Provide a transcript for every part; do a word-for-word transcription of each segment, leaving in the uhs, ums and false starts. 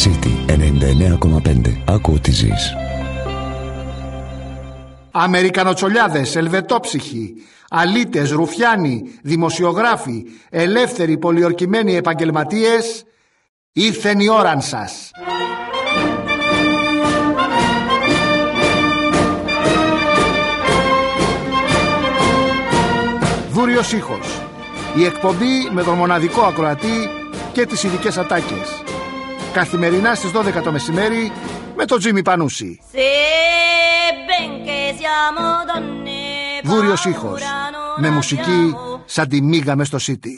City ενενήντα εννέα κόμμα πέντε. Άκου ό,τι ζεις. Αμερικανοτσολιάδες, ελβετόψυχοι, αλήτες, ρουφιάνοι, δημοσιογράφοι, ελεύθεροι πολιορκημένοι επαγγελματίες, ήρθεν η ώραν σας. Δούριος ήχος. Η εκπομπή με τον μοναδικό ακροατή και τις ειδικές ατάκες. Καθημερινά στις δώδεκα το μεσημέρι με τον Τζίμι Πανούση. Δούριος ήχος. Με μουσική σαν τη μίγα μες στο City.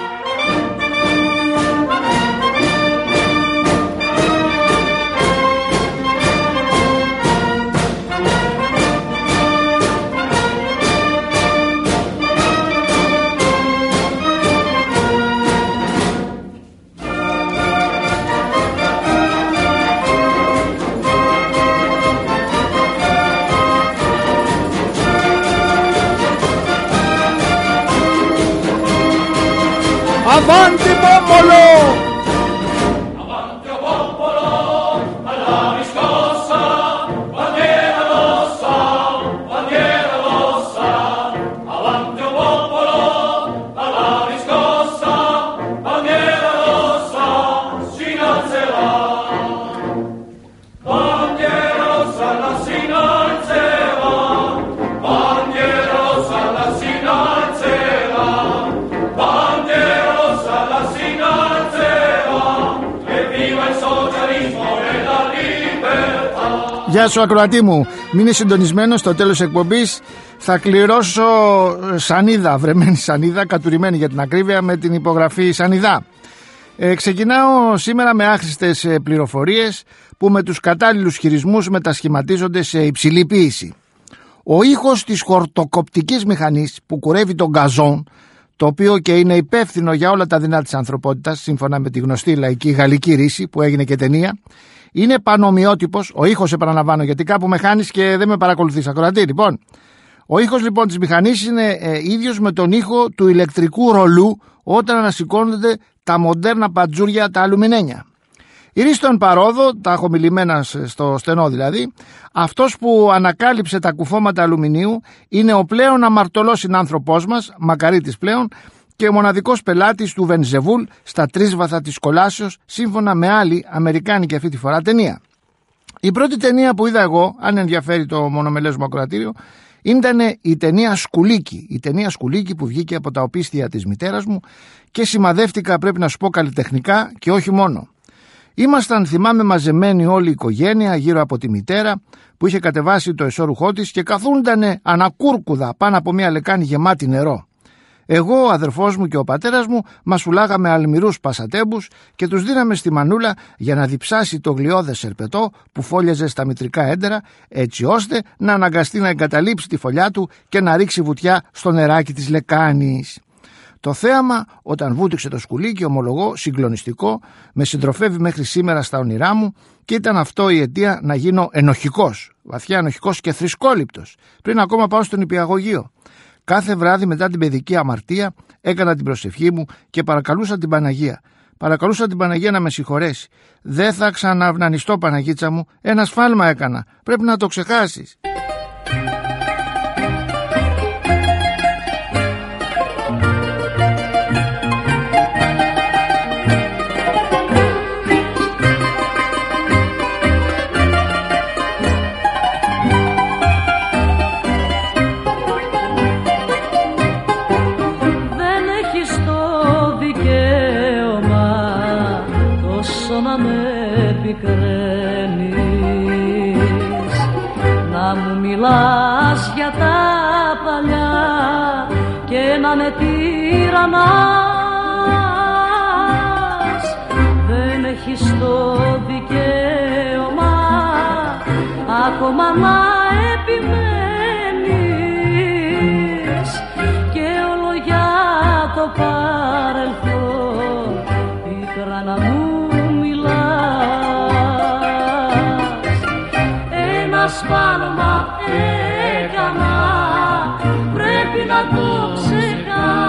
Avanti popolo! Avanti popolo, alla riscossa, bandiera rossa, bandiera rossa. Avanti popolo, alla riscossa, bandiera rossa, si innalzerà. Bandiera rossa, la si innalzerà. Bandiera rossa, la si innalzerà. Bandiera Γεια σου ακροατή μου, μείνε συντονισμένος. Στο τέλος της εκπομπής θα κληρώσω σανίδα, βρεμένη σανίδα, κατουρημένη για την ακρίβεια, με την υπογραφή σανιδά. ε, Ξεκινάω σήμερα με άχρηστες πληροφορίες που με τους κατάλληλους χειρισμούς μετασχηματίζονται σε υψηλή ποίηση. Ο ήχος της χορτοκοπτικής μηχανής που κουρεύει τον γκαζόν, το οποίο και είναι υπεύθυνο για όλα τα δεινά της ανθρωπότητας, σύμφωνα με τη γνωστή λαϊκή γαλλική ρίση που έγινε και ταινία, είναι πανομοιότυπος. Ο ήχος, επαναλαμβάνω, γιατί κάπου με χάνεις και δεν με παρακολουθείς ακροατή. Λοιπόν, ο ήχος λοιπόν της μηχανής είναι ε, ίδιος με τον ήχο του ηλεκτρικού ρολού όταν ανασηκώνονται τα μοντέρνα πατζούρια τα αλουμινένια. Η ρίση των παρόδο, τα έχω μιλημένα στο στενό δηλαδή, αυτός που ανακάλυψε τα κουφώματα αλουμινίου είναι ο πλέον αμαρτωλός συνάνθρωπός μας, μακαρίτης πλέον, και ο μοναδικός πελάτης του Βενζεβούλ στα τρίσβαθα της κολάσεως, σύμφωνα με άλλη αμερικάνικη αυτή τη φορά ταινία. Η πρώτη ταινία που είδα εγώ, αν ενδιαφέρει το μονομελές μου ακροατήριο, ήταν η ταινία Σκουλίκι. Η ταινία Σκουλίκι που βγήκε από τα οπίστια της μητέρας μου και σημαδεύτηκα, πρέπει να σου πω, καλλιτεχνικά και όχι μόνο. Ήμασταν, θυμάμαι, μαζεμένοι όλη η οικογένεια γύρω από τη μητέρα που είχε κατεβάσει το εσώρουχό της και καθούντανε ανακούρκουδα πάνω από μια λεκάνη γεμάτη νερό. Εγώ, ο αδερφός μου και ο πατέρας μου μασουλάγαμε αλμυρούς πασατέμπους και τους δίναμε στη μανούλα για να διψάσει το γλιώδες σερπετό που φόλιαζε στα μητρικά έντερα, έτσι ώστε να αναγκαστεί να εγκαταλείψει τη φωλιά του και να ρίξει βουτιά στο νεράκι της λεκάνης. Το θέαμα, όταν βούτυξε το σκουλίκι, ομολογώ, συγκλονιστικό, με συντροφεύει μέχρι σήμερα στα όνειρά μου και ήταν αυτό η αιτία να γίνω ενοχικός, βαθιά ενοχικός και θρησκόληπτος, πριν ακόμα πάω στον νηπιαγωγείο. Κάθε βράδυ μετά την παιδική αμαρτία έκανα την προσευχή μου και παρακαλούσα την Παναγία. Παρακαλούσα την Παναγία να με συγχωρέσει. Δεν θα ξαναυνανιστώ, Παναγίτσα μου, ένα σφάλμα έκανα. Πρέπει να το ξεχάσεις. Να μου μιλάς για τα παλιά και να με τυραννάς. Δεν έχεις το δικαίωμα ακόμα να επιμένεις και όλο για το παρελθόν πίκρα να μου σφάλμα έκανα, πρέπει να το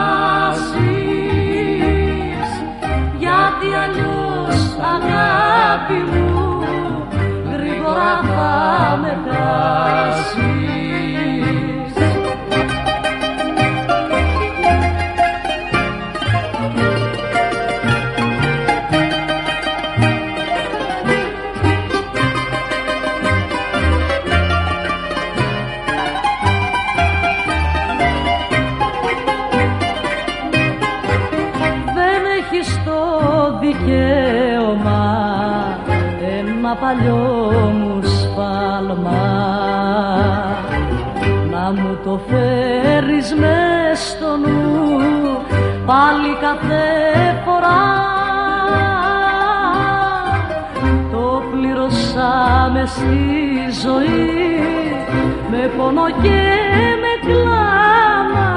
ξεχάσεις, γιατί αλλιώς αγάπη αγάπη μου, γρήγορα θα με χάσεις. Παλιό μου σφάλμα να μου το φέρεις μες στο νου πάλι κάθε φορά. Το πλήρωσα μες στη ζωή με πόνο και με κλάμα,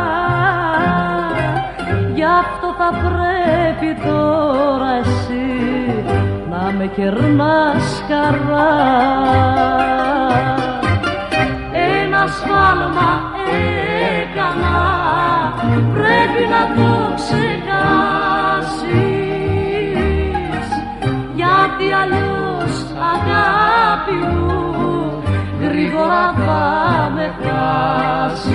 γι' αυτό θα πρέπει τώρα εσύ να με κερνάς χαρά. Ένα σφάλμα έκανα, πρέπει να το ξεχάσεις, γιατί αλλιώς αγάπη μου γρήγορα θα με χάσεις.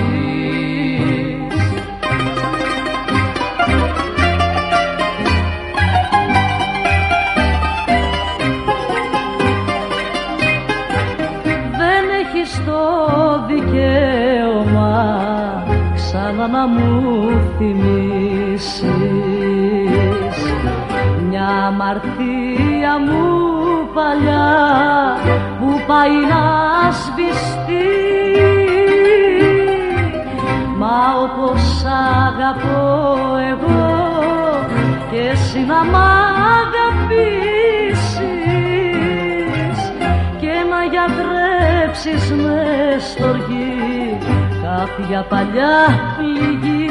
Να μου θυμίσεις μια αμαρτία μου παλιά που πάει να σβηστεί. Μα όπως αγαπώ εγώ και εσύ να μ' αγαπήσεις και να γιατρέψεις μες στοργή κάποια παλιά πληγή.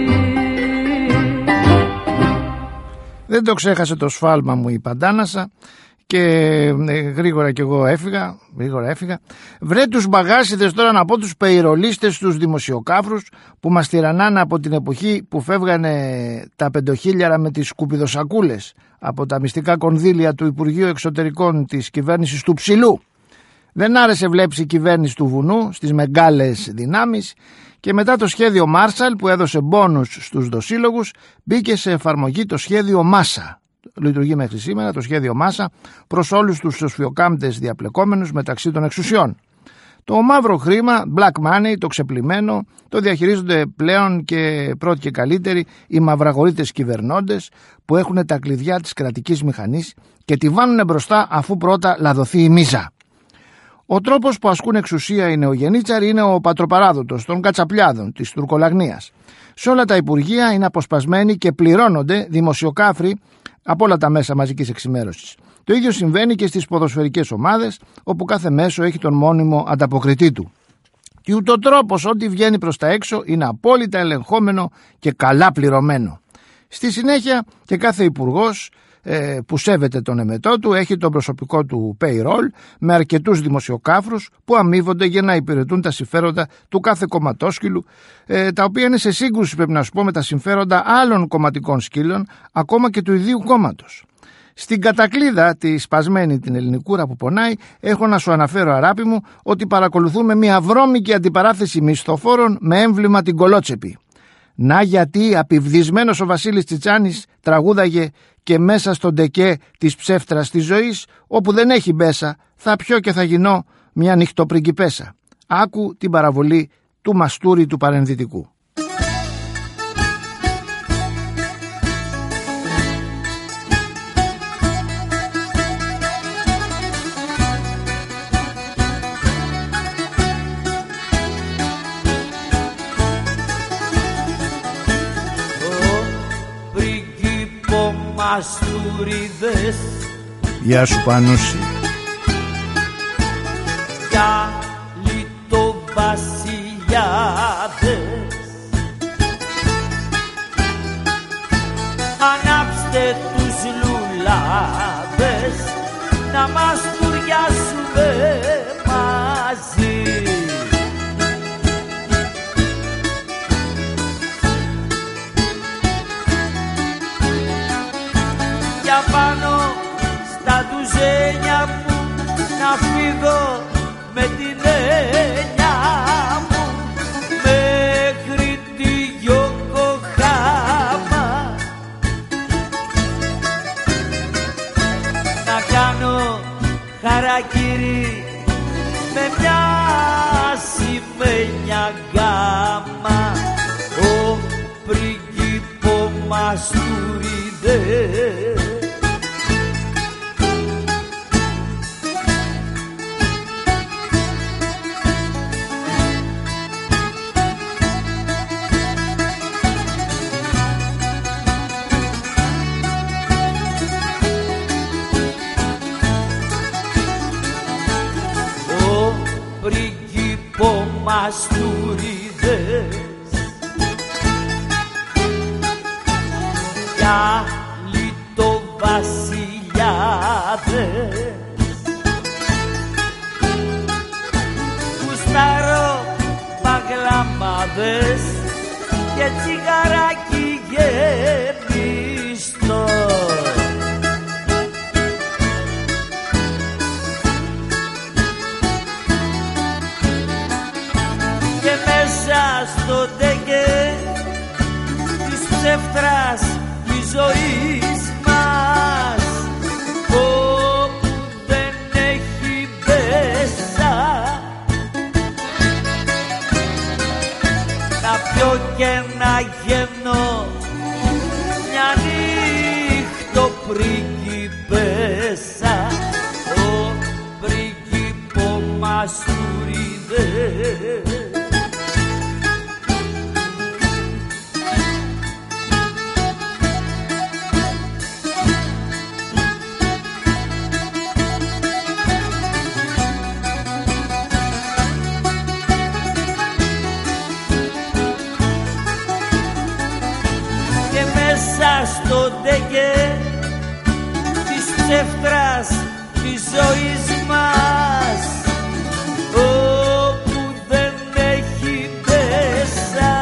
Δεν το ξέχασε το σφάλμα μου η Παντάνασα και ε, γρήγορα κι εγώ έφυγα, γρήγορα έφυγα. Βρε τους μπαγάσιδες τώρα να πω, τους πεϊρολίστες, τους δημοσιοκάφρους που μας τυραννάνε από την εποχή που φεύγανε τα πεντοχίλιαρα με τις σκουπιδοσακούλες από τα μυστικά κονδύλια του Υπουργείου Εξωτερικών της κυβέρνησης του Ψηλού. Δεν άρεσε βλέπεις η κυβέρνηση του βουνού στις μεγάλες δυνάμεις και μετά το σχέδιο Μάρσαλ που έδωσε μπόνους στους δοσύλλογους μπήκε σε εφαρμογή το σχέδιο Μάσα. Λειτουργεί μέχρι σήμερα το σχέδιο Μάσα προς όλους τους σοσφιοκάμπτες διαπλεκόμενους μεταξύ των εξουσιών. Το μαύρο χρήμα, black money, το ξεπλημμένο, το διαχειρίζονται πλέον και πρώτοι και καλύτεροι οι μαυραγορείτες κυβερνώντες που έχουν τα κλειδιά της κρατικής μηχανής και τη βάνουν μπροστά αφού πρώτα λαδωθεί η μίζα. Ο τρόπος που ασκούν εξουσία οι νεογεννίτσαροι είναι ο πατροπαράδοτος των κατσαπλιάδων της τουρκολαγνίας. Σε όλα τα υπουργεία είναι αποσπασμένοι και πληρώνονται δημοσιοκάφροι από όλα τα μέσα μαζικής εξημέρωσης. Το ίδιο συμβαίνει και στις ποδοσφαιρικές ομάδες, όπου κάθε μέσο έχει τον μόνιμο ανταποκριτή του. Και ούτω τρόπος ό,τι βγαίνει προς τα έξω είναι απόλυτα ελεγχόμενο και καλά πληρωμένο. Στη συνέχεια και κάθε υπουργός ε, που σέβεται τον εμετό του έχει τον προσωπικό του payroll με αρκετούς δημοσιοκάφρους που αμείβονται για να υπηρετούν τα συμφέροντα του κάθε κομματόσκυλου, ε, τα οποία είναι σε σύγκρουση, πρέπει να σου πω, με τα συμφέροντα άλλων κομματικών σκύλων, ακόμα και του ιδίου κόμματος. Στην κατακλείδα τη σπασμένη την ελληνικούρα που πονάει, έχω να σου αναφέρω, αράπη μου, ότι παρακολουθούμε μια βρώμικη αντιπαράθεση μισθοφόρων με έμβλημα την κολότσεπη. Να γιατί απειβδισμένος ο Βασίλης Τσιτσάνης τραγούδαγε και μέσα στον τεκέ της ψεύτρας της ζωής, όπου δεν έχει μπέσα, θα πιω και θα γινώ μια νυχτοπριγκιπέσα. Άκου την παραβολή του Μαστούρη του Παρενδυτικού. Μαστούριδες, γεια σου Πανούση. για λιτοβασιλιάδες, ανάψτε τους λουλάδες να μαστουριάσουμε μαζί. Πάνω στα τους Ξένια μου να φύγω με την έννοια μου μέχρι τη Γιοκοχάμα, να κάνω χαρακίρι με μια σημαίνια γκάμα, ο πρίγκιπο Μαστούριδε. Πρίγκιπο Μαστούριδες για λιτοβασιλιάδες, κουστάρω παγλαμάδες και τσιγαράκι γεμιστό. Στο τέκε της ψεύτρας της ζωής μας, όπου δεν έχει μέσα, να πιω και να γεννώ μια νύχτο πρίγκιπέσα, ο πρίγκιπο Μαστούριδες. Στο τέκε της ψεύτρας της ζωής μας, όπου δεν έχει μέσα,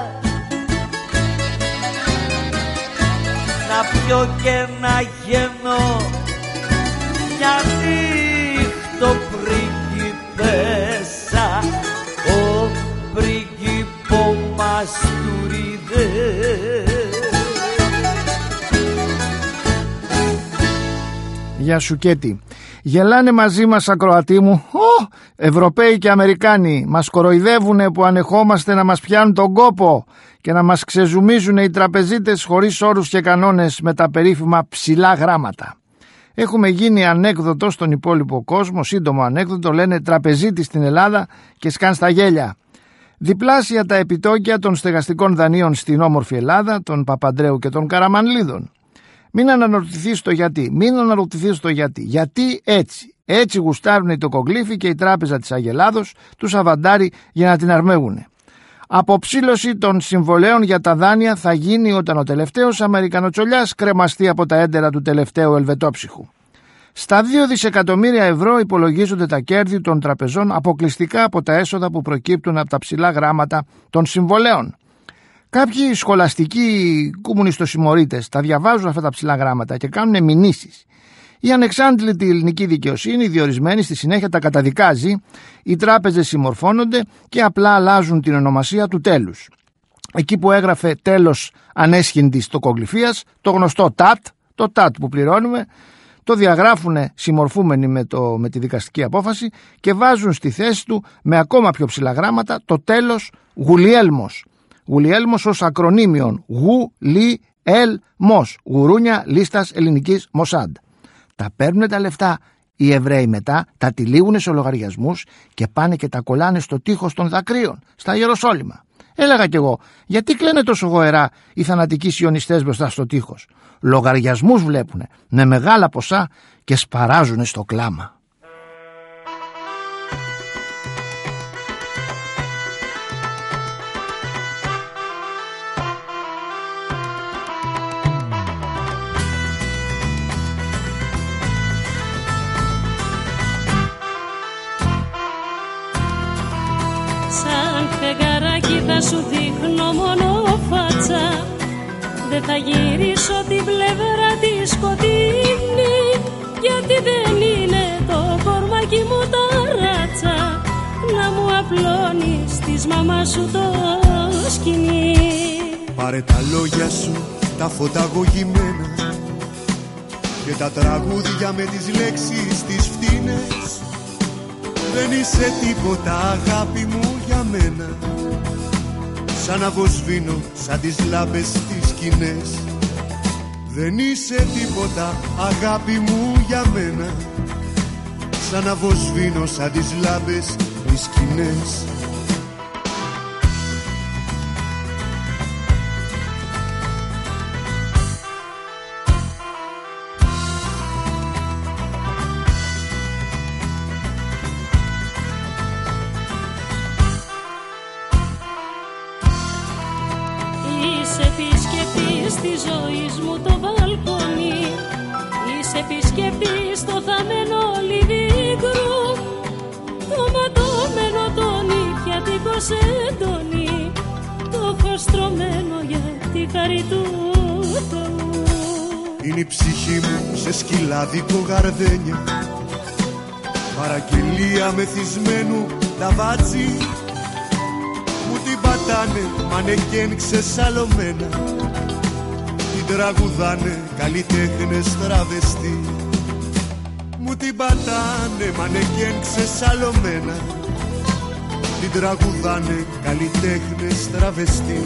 να πιω και να γεννώ μια νύχτο πρίγκιπέσα, ο πρίγκιπο Μαστούριδες. Γεια σου Κέτη. Γελάνε μαζί μας ακροατή μου. Ω, Ευρωπαίοι και Αμερικάνοι μας κοροϊδεύουνε που ανεχόμαστε να μας πιάνουν τον κόπο και να μας ξεζουμίζουν οι τραπεζίτες χωρίς όρους και κανόνες με τα περίφημα ψηλά γράμματα. Έχουμε γίνει ανέκδοτο στον υπόλοιπο κόσμο, σύντομο ανέκδοτο, λένε τραπεζίτη στην Ελλάδα και σκάν στα γέλια. Διπλάσια τα επιτόκια των στεγαστικών δανείων στην όμορφη Ελλάδα, των Παπαντρέου και των Καραμανλίδων. Μην αναρωτηθείς το γιατί, μην αναρωτηθείς το γιατί. Γιατί έτσι, έτσι γουστάρουν οι τοκογλύφοι και η τράπεζα της Αγελάδος τους αβαντάρει για να την αρμέγουνε. Αποψήλωση των συμβολέων για τα δάνεια θα γίνει όταν ο τελευταίος Αμερικανοτσολιάς κρεμαστεί από τα έντερα του τελευταίου Ελβετόψυχου. Στα δύο δισεκατομμύρια ευρώ υπολογίζονται τα κέρδη των τραπεζών αποκλειστικά από τα έσοδα που προκύπτουν από τα ψηλά γράμματα των συμβολέων. Κάποιοι σχολαστικοί κομμουνιστοσημωρίτες τα διαβάζουν αυτά τα ψηλά γράμματα και κάνουν μηνύσεις. Η ανεξάντλητη ελληνική δικαιοσύνη, διορισμένη στη συνέχεια, τα καταδικάζει, οι τράπεζες συμμορφώνονται και απλά αλλάζουν την ονομασία του τέλους. Εκεί που έγραφε τέλος ανέσχυντης τοκογλυφίας, το γνωστό τάτ, το τάτ που πληρώνουμε, το διαγράφουν συμμορφούμενοι με, το, με τη δικαστική απόφαση και βάζουν στη θέση του με ακόμα πιο ψηλά γράμματα το τέλος Γουλιέλμος. Γουλιέλμος ως ακρονίμιον Γου-Λι-Ελ-Μος, γουρούνια λίστας ελληνικής Μοσάντ. Τα παίρνουν τα λεφτά οι Εβραίοι μετά, τα τυλίγουν σε λογαριασμούς και πάνε και τα κολλάνε στο τείχος των δακρύων, στα Ιεροσόλυμα. Έλεγα κι εγώ, γιατί κλαίνε τόσο γοερά οι θανατικοί σιωνιστές μπροστά στο τείχος? Λογαριασμούς βλέπουνε με μεγάλα ποσά και σπαράζουνε στο κλάμα. Θα σου δείχνω μόνο φάτσα, δεν θα γυρίσω την πλευρά τη σκοτεινή, γιατί δεν μαμά σου το σκηνή. Πάρε τα λόγια σου, τα φωταγωγημένα και τα τραγούδια με τις λέξεις τις φτηνές. Δεν είσαι τίποτα αγάπη μου για μένα, σαν να βοσβήνω σαν τις λάμπες τις σκηνές. Δεν είσαι τίποτα αγάπη μου για μένα, σαν να βοσβήνω σαν τις λάμπες τις σκηνές. Είσαι επισκέπτης της ζωής μου το βαλκόνι, είσαι επισκέπτης στο θαμμένο living room, το ματωμένο το νυχιατικό σεντόνι, το χωστρωμένο για τη χαρή του Θεού. Είναι η ψυχή μου σε σκυλάδικο γαρδένια, παραγγελία μεθυσμένου ταβάτσι. Μου την πατάνε μανεκέν ξεσαλωμένα, την τραγουδάνε καλλιτέχνες τραβεστή. Μου την πατάνε μανεκέν ξεσαλωμένα, την τραγουδάνε καλλιτέχνες τραβεστή.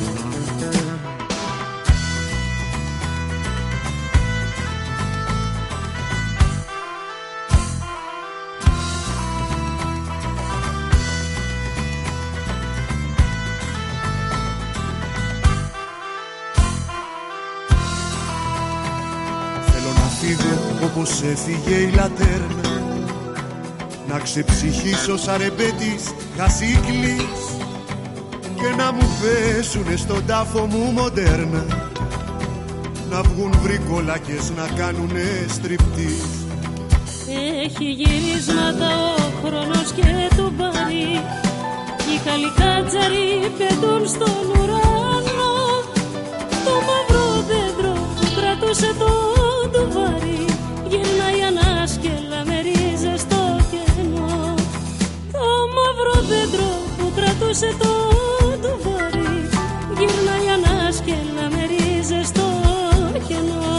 Όπως έφυγε η λατέρνα, να ξεψυχήσω σαν ρεμπέτης χασίκλης και να μου πέσουνε στον τάφο μου μοντέρνα, να βγουν βρικολάκες να κάνουνε στριπτής. Έχει γυρίσματα ο χρόνος και το μπαρί, οι καλικάτζαροι πετούν στον ουρανό, το μαύρο δέντρο που κρατούσε το ντουβάρι γυρνάει ανάσκελα με ρίζες στο κενό. Το μαύρο δέντρο που κρατούσε το ντουβάρι γυρνάει ανάσκελα με ρίζες στο κενό.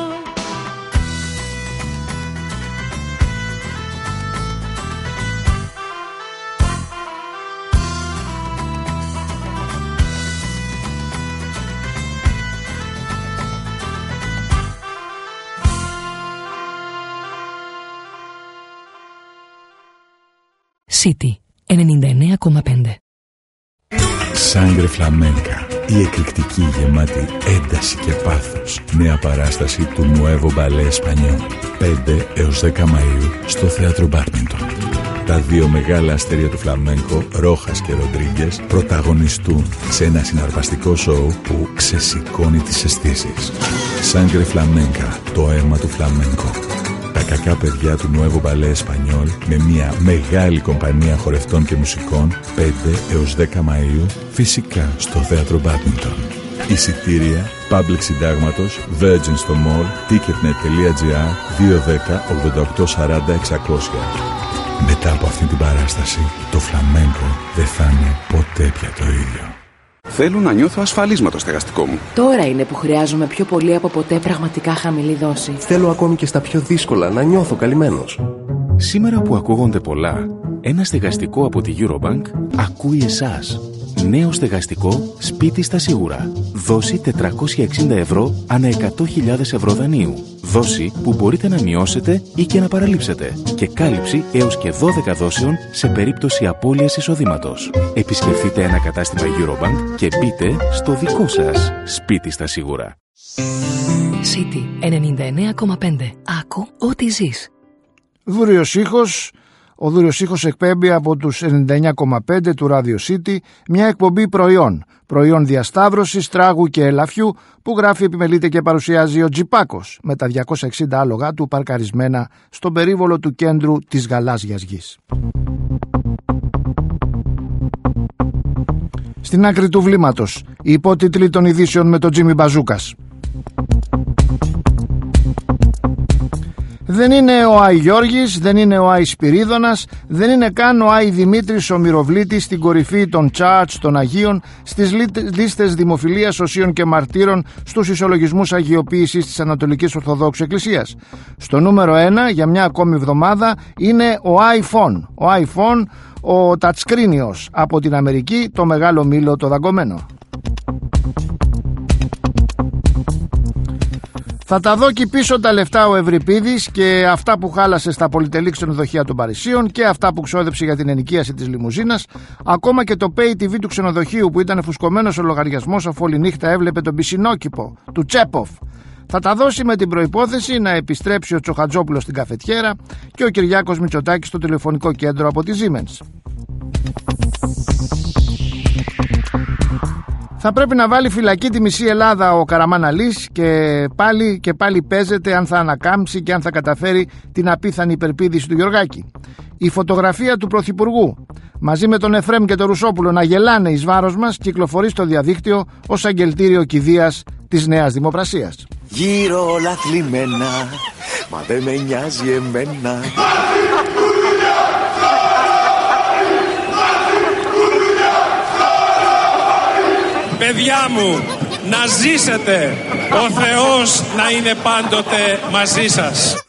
City ενενήντα εννέα κόμμα πέντε. Σάγκρε Φλαμένκα. Η εκρηκτική γεμάτη ένταση και πάθος νέα παράσταση του Νουέβο Μπαλέ Εσπανιόλ πέντε έως δέκα Μαΐου στο Θέατρο Μπάντμιντον. Τα δύο μεγάλα αστέρια του φλαμέγκο, Ρόχας και Ροντρίγκες, πρωταγωνιστούν σε ένα συναρπαστικό σοου που ξεσηκώνει τις αισθήσεις. Σάγκρε Φλαμένκα, το αίμα του φλαμέγκο. Τα κακά παιδιά του Νουέβο Μπαλέ Εσπανιόλ με μια μεγάλη κομπανία χορευτών και μουσικών πέντε έως δέκα Μαΐου, φυσικά στο Θέατρο Μπάντμιντον. Εισιτήρια, Public Συντάγματος, Virgin στο Mall, ticketnet.gr δύο δέκα ογδόντα οκτώ σαράντα εξακόσια. Μετά από αυτή την παράσταση, το φλαμέγκο δεν θα είναι ποτέ πια το ίδιο. Θέλω να νιώθω ασφαλής με το στεγαστικό μου. Τώρα είναι που χρειάζομαι πιο πολύ από ποτέ πραγματικά χαμηλή δόση. Θέλω ακόμη και στα πιο δύσκολα να νιώθω καλυμμένος. Σήμερα που ακούγονται πολλά, ένα στεγαστικό από τη Eurobank ακούει εσάς. Νέο στεγαστικό σπίτι στα σίγουρα. Δόση τετρακόσια εξήντα ευρώ ανά εκατό χιλιάδες ευρώ δανείου. Δόση που μπορείτε να μειώσετε ή και να παραλείψετε. Και κάλυψη έως και δώδεκα δόσεων σε περίπτωση απώλειας εισοδήματος. Επισκεφτείτε ένα κατάστημα Eurobank και μπείτε στο δικό σας σπίτι στα σίγουρα. City ενενήντα εννέα κόμμα πέντε. Άκου ό,τι ζεις. Δούριος ήχος. Ο Δούριος ήχος εκπέμπει από τους ενενήντα εννέα κόμμα πέντε του Radio City μια εκπομπή προϊόν. Προϊόν διασταύρωσης, τράγου και ελαφιού που γράφει, επιμελείται και παρουσιάζει ο Τζιπάκος με τα διακόσια εξήντα άλογα του παρκαρισμένα στον περίβολο του κέντρου της γαλάζιας γης. Στην άκρη του βλήματος, οι υπότιτλοι των ειδήσεων με τον Τζίμι Μπαζούκας. Δεν είναι ο Άι Γιώργης, δεν είναι ο Άι Σπυρίδωνας, δεν είναι καν ο Άι Δημήτρης ο Μυροβλήτης στην κορυφή των τσάρτς των Αγίων, στις λίστες δημοφιλίας οσίων και μαρτύρων, στους ισολογισμούς αγιοποίησης της Ανατολικής Ορθοδόξου Εκκλησίας. Στο νούμερο ένα για μια ακόμη εβδομάδα είναι ο iPhone, ο iPhone, ο touchscreenιος από την Αμερική, το μεγάλο μήλο το δαγκωμένο. Θα τα δω και πίσω τα λεφτά ο Ευρυπίδης και αυτά που χάλασε στα πολυτελή ξενοδοχεία των Παρισίων και αυτά που ξόδεψε για την ενοικίαση της λιμουζίνας, ακόμα και το Pay τι βι του ξενοδοχείου που ήταν φουσκωμένος ο λογαριασμός αφού όλη νύχτα έβλεπε τον πισινόκηπο του Τσέποφ. Θα τα δώσει με την προϋπόθεση να επιστρέψει ο Τσοχατζόπουλος στην καφετιέρα και ο Κυριάκος Μητσοτάκης στο τηλεφωνικό κέντρο από τη Siemens. Θα πρέπει να βάλει φυλακή τη μισή Ελλάδα ο Καραμάν Αλής και πάλι και πάλι παίζεται αν θα ανακάμψει και αν θα καταφέρει την απίθανη υπερπήδηση του Γεωργάκη. Η φωτογραφία του Πρωθυπουργού μαζί με τον Εφρέμ και τον Ρουσόπουλο να γελάνε εις βάρος μας κυκλοφορεί στο διαδίκτυο ως αγγελτήριο κηδείας της Νέας Δημοπρασίας. Γύρω όλα θλιμμένα, μα δεν με νοιάζει εμένα. Παιδιά μου, να ζήσετε, ο Θεός να είναι πάντοτε μαζί σας.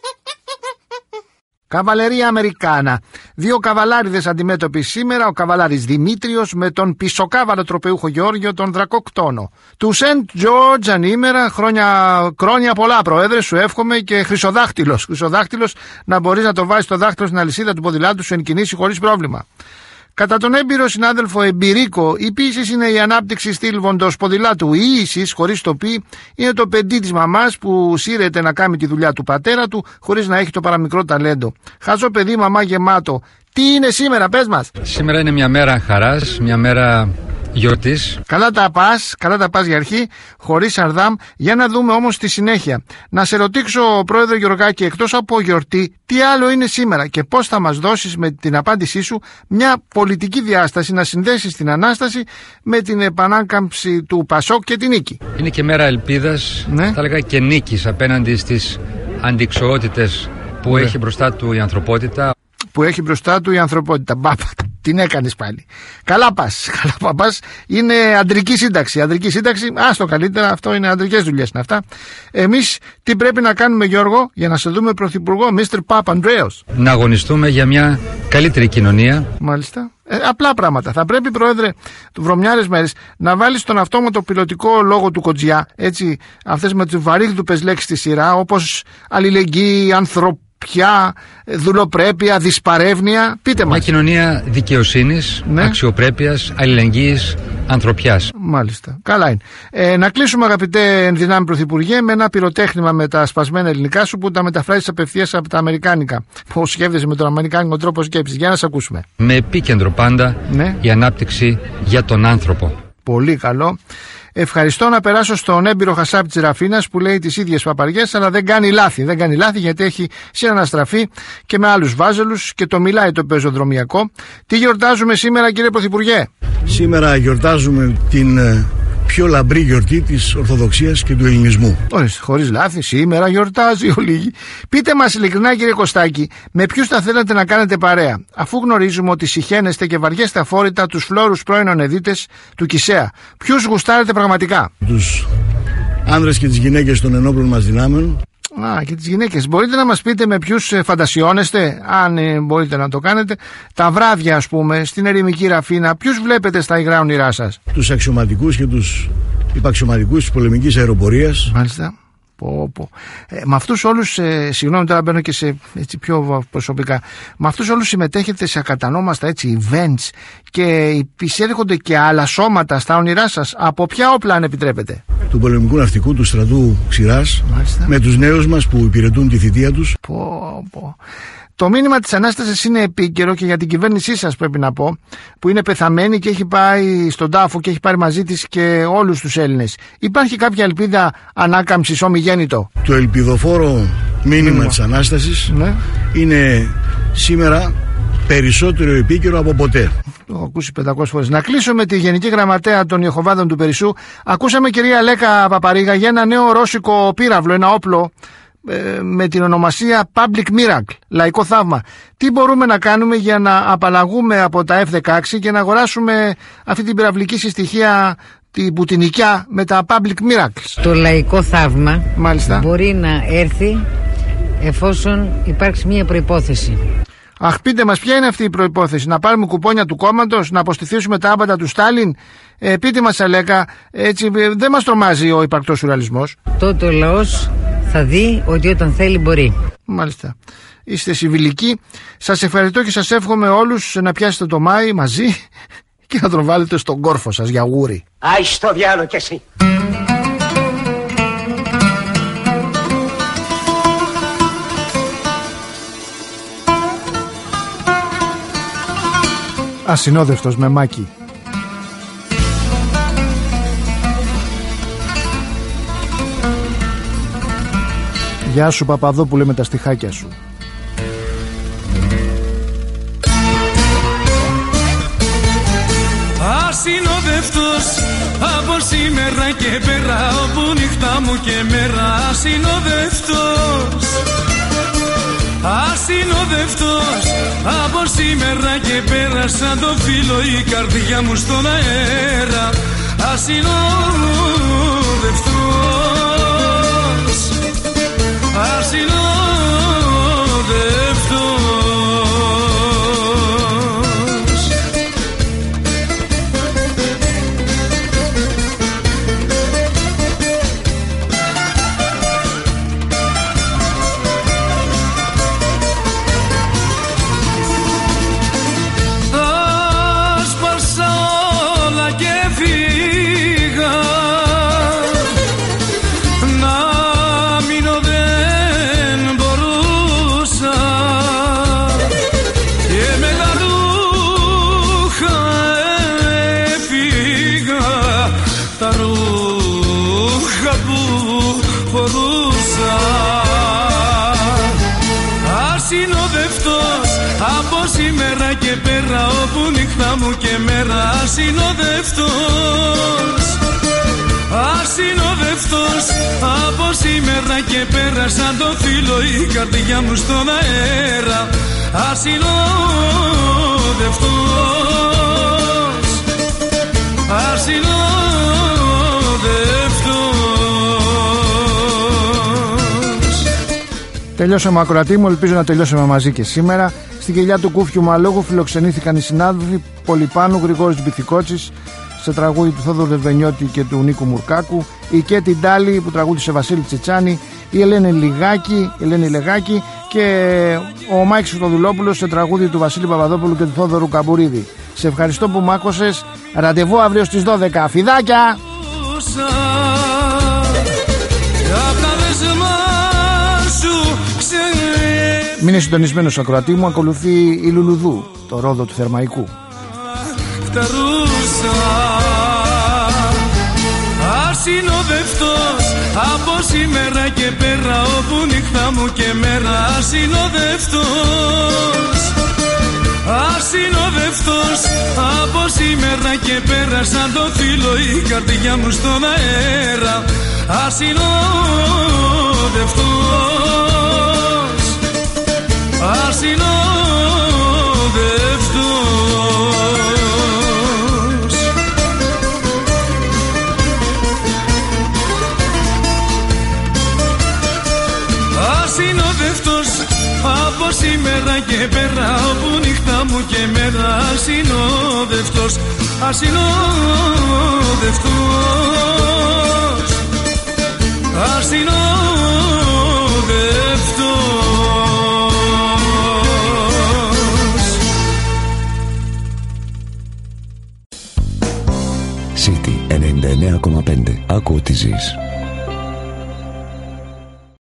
Καβαλερία Αμερικάνα. Δύο καβαλάριδες αντιμέτωποι σήμερα, ο καβαλάρης Δημήτριος με τον πισοκάβαλο τροπεούχο Γεώργιο τον Δρακοκτόνο. Του Σεντ Τζόρτζ ανήμερα, χρόνια, χρόνια πολλά πρόεδρε, σου εύχομαι και χρυσοδάχτυλος. Χρυσοδάχτυλος να μπορείς να το βάζεις το δάχτυλο στην αλυσίδα του ποδηλάτου σου εν κινήσει χωρίς πρόβλημα. Κατά τον έμπειρο συνάδελφο Εμπειρίκο, η ποίησης είναι η ανάπτυξη στυλ βοντοσποδηλάτου. Η ίησης, χωρίς το πι, είναι το παιδί της μαμάς που σύρεται να κάνει τη δουλειά του πατέρα του χωρίς να έχει το παραμικρό ταλέντο. Χαζό παιδί, μαμά γεμάτο. Τι είναι σήμερα, πες μας. Σήμερα είναι μια μέρα χαράς, μια μέρα γιορτής. Καλά τα πας, καλά τα πας για αρχή, χωρίς αρδάμ. Για να δούμε όμως τη συνέχεια. Να σε ρωτήσω, πρόεδρε Γεωργάκη, εκτός από γιορτή, τι άλλο είναι σήμερα και πώς θα μας δώσεις με την απάντησή σου μια πολιτική διάσταση να συνδέσεις την Ανάσταση με την επανάκαμψη του Πασόκ και την νίκη. Είναι και μέρα ελπίδας, ναι. Θα έλεγα και νίκης απέναντι στις αντιξοότητες που ναι. έχει μπροστά του η ανθρωπότητα. Που έχει μπροστά του η ανθρωπότητα. Μπάπα, την έκανες πάλι. Καλά πας, καλά πας. Είναι αντρική σύνταξη. Αντρική σύνταξη, άστο καλύτερα, αυτό είναι αντρικές δουλειές είναι αυτά. Εμείς τι πρέπει να κάνουμε, Γιώργο, για να σε δούμε πρωθυπουργό, μίστερ Παπανδρέος? Να αγωνιστούμε για μια καλύτερη κοινωνία. Μάλιστα. Ε, απλά πράγματα. Θα πρέπει, πρόεδρε, του βρωμιάρες μέρες να βάλεις τον αυτόματο πιλωτικό λόγο του Κοτζιά, έτσι, αυτές με τις βαρύγδουπες λέξεις στη σειρά, όπως αλληλεγγύη, ανθρωπ πια, δουλοπρέπεια, δυσπαρεύνοια. Πείτε μας. Μια κοινωνία δικαιοσύνης, ναι. αξιοπρέπειας, αλληλεγγύης, ανθρωπιάς. Μάλιστα. Καλά είναι. Ε, να κλείσουμε, αγαπητέ ενδυνάμει Πρωθυπουργέ, με ένα πυροτέχνημα με τα σπασμένα ελληνικά σου που τα μεταφράζεις απευθείας από τα αμερικάνικα. Πώς σκέφτεσαι με τον αμερικάνικο τρόπο σκέψης. Για να σε ακούσουμε. Με επίκεντρο πάντα ναι. η ανάπτυξη για τον άνθρωπο. Πολύ καλό. Ευχαριστώ, να περάσω στον έμπειρο Χασάπη της Ραφίνας που λέει τις ίδιες παπαριές, αλλά δεν κάνει λάθη. Δεν κάνει λάθη γιατί έχει συναναστραφεί και με άλλους βάζελους και το μιλάει το πεζοδρομιακό. Τι γιορτάζουμε σήμερα, κύριε Πρωθυπουργέ? Σήμερα γιορτάζουμε την πιο λαμπρή γιορτή της Ορθοδοξίας και του Ελληνισμού. Ορίστε, χωρίς λάθη, σήμερα γιορτάζει ο Λίγη. Πείτε μας ειλικρινά, κύριε Κωστάκη, με ποιους θα θέλατε να κάνετε παρέα, αφού γνωρίζουμε ότι συχαίνεστε και βαριέστε αφόρητα τους φλόρους πρώην εδίτες του Κισέα. Ποιους γουστάρετε πραγματικά? Τους άνδρες και τις γυναίκες των ενόπλων μας δυνάμεων. Α, και τις γυναίκες. Μπορείτε να μας πείτε με ποιους φαντασιώνεστε, αν ε, μπορείτε να το κάνετε, τα βράδια, ας πούμε, στην ερημική Ραφίνα, ποιους βλέπετε στα υγρά όνειρά σας? Τους αξιωματικούς και τους υπαξιωματικούς της πολεμικής αεροπορίας. Μάλιστα. Πω, πω. Ε, με αυτούς όλους, ε, συγγνώμη τώρα μπαίνω και σε έτσι, πιο προσωπικά, με αυτούς όλους συμμετέχετε σε ακατανόμαστα έτσι events και επισέρχονται και άλλα σώματα στα όνειρά σας. Από ποια όπλα, αν επιτρέπετε? Του πολεμικού ναυτικού, του στρατού Ξηράς, μάλιστα, με τους νέους μας που υπηρετούν τη θητεία τους. Πω, πω. Το μήνυμα της Ανάστασης είναι επίκαιρο και για την κυβέρνησή σας, πρέπει να πω, που είναι πεθαμένη και έχει πάει στον τάφο και έχει πάρει μαζί της και όλους τους Έλληνες. Υπάρχει κάποια ελπίδα ανάκαμψης ομιγέννητο? Το ελπιδοφόρο μήνυμα, μήνυμα. της Ανάστασης ναι. είναι σήμερα περισσότερο επίκαιρο από ποτέ. Το έχω ακούσει πεντακόσιες φορές. Να κλείσω με τη Γενική Γραμματέα των Ιεχωβάδων του Περισσού. Ακούσαμε, κυρία Λέκα Παπαρίγα, για ένα νέο ρώσικο πύραυλο, ένα όπλο ε, με την ονομασία Public Miracle, λαϊκό θαύμα. Τι μπορούμε να κάνουμε για να απαλλαγούμε από τα εφ δεκαέξι και να αγοράσουμε αυτή την πυραυλική συστοιχεία, την πουτινικιά, με τα Public Miracles? Το λαϊκό θαύμα, μάλιστα, μπορεί να έρθει εφόσον υπάρξει μία προϋπόθεση. Αχ, πείτε μας, ποια είναι αυτή η προϋπόθεση? Να πάρουμε κουπόνια του κόμματος, να αποστηθήσουμε τα άπαντα του Στάλιν? Ε, πείτε μας, Αλέκα, έτσι δεν μας τρομάζει ο υπαρκτός σουρεαλισμός. Τότε ο λαός θα δει ότι όταν θέλει μπορεί. Μάλιστα. Είστε συμβιλικοί. Σας ευχαριστώ και σας εύχομαι όλους να πιάσετε το Μάη μαζί και να τον βάλετε στον κόρφο σας για γούρι. Άι στο διάλο κι εσύ. Ασυνόδευτος με Μάκη. Γεια σου Παπαδόπουλε με τα στιχάκια σου. Ασυνόδευτος από σήμερα και πέρα, όπου νύχτα μου και μέρα. Ασυνόδευτος, ασυνόδευτος από σήμερα και πέρα, σαν το φύλλο η καρδιά μου στον αέρα. Ασυνόδευτος, ασυνόδευτος. Και πέρα, όπου νύχτα μου και μέρα. Ασυνόδευτος, ασυνόδευτος από σήμερα και πέρα, σαν το φύλλο η καρδιά μου στον αέρα. Ασυνόδευτος, ασυνόδευτος. Τελειώσαμε ακροατή μου, ελπίζω να τελειώσαμε μαζί και σήμερα. Στην κοιλιά του Κούφιου Μαλόγου φιλοξενήθηκαν οι συνάδελφοι Πολυπάνου Γρηγόρης Μπιθικότσης σε τραγούδι του Θόδωρου Δεσβενιώτη και του Νίκου Μουρκάκου, η Κέτη Ντάλη που τραγούδισε Βασίλη Τσιτσάνη, η Ελένη Λιγάκη, η Ελένη Λεγάκη και ο Μάικς Χρυστοδουλόπουλος σε τραγούδι του Βασίλη Παπαδόπουλου και του Θόδωρου Καμπουρίδη. Σε ευχαριστώ που μ' άκουσες. Ραντεβού αύριο στις δώδεκα. Φιδάκια! Μείνε συντονισμένος ακροατή μου, ακολουθεί η Λουλουδού, το ρόδο του Θερμαϊκού. Φταρούσα, ασυνόδευτος από σήμερα και πέρα, όπου νύχτα μου και μέρα. Ασυνόδευτος, ασυνόδευτος από σήμερα και πέρα, σαν το φύλλο η καρδιά μου στον αέρα. Ασυνόδευτος, ασυνόδευτος. Ασυνόδευτος από σήμερα και πέρα, όπου νύχτα μου και μέρα. Ασυνόδευτος, ασυνόδευτος, ασυνόδευτος. City ενενήντα εννέα κόμμα πέντε. Άκου ότι ζεις.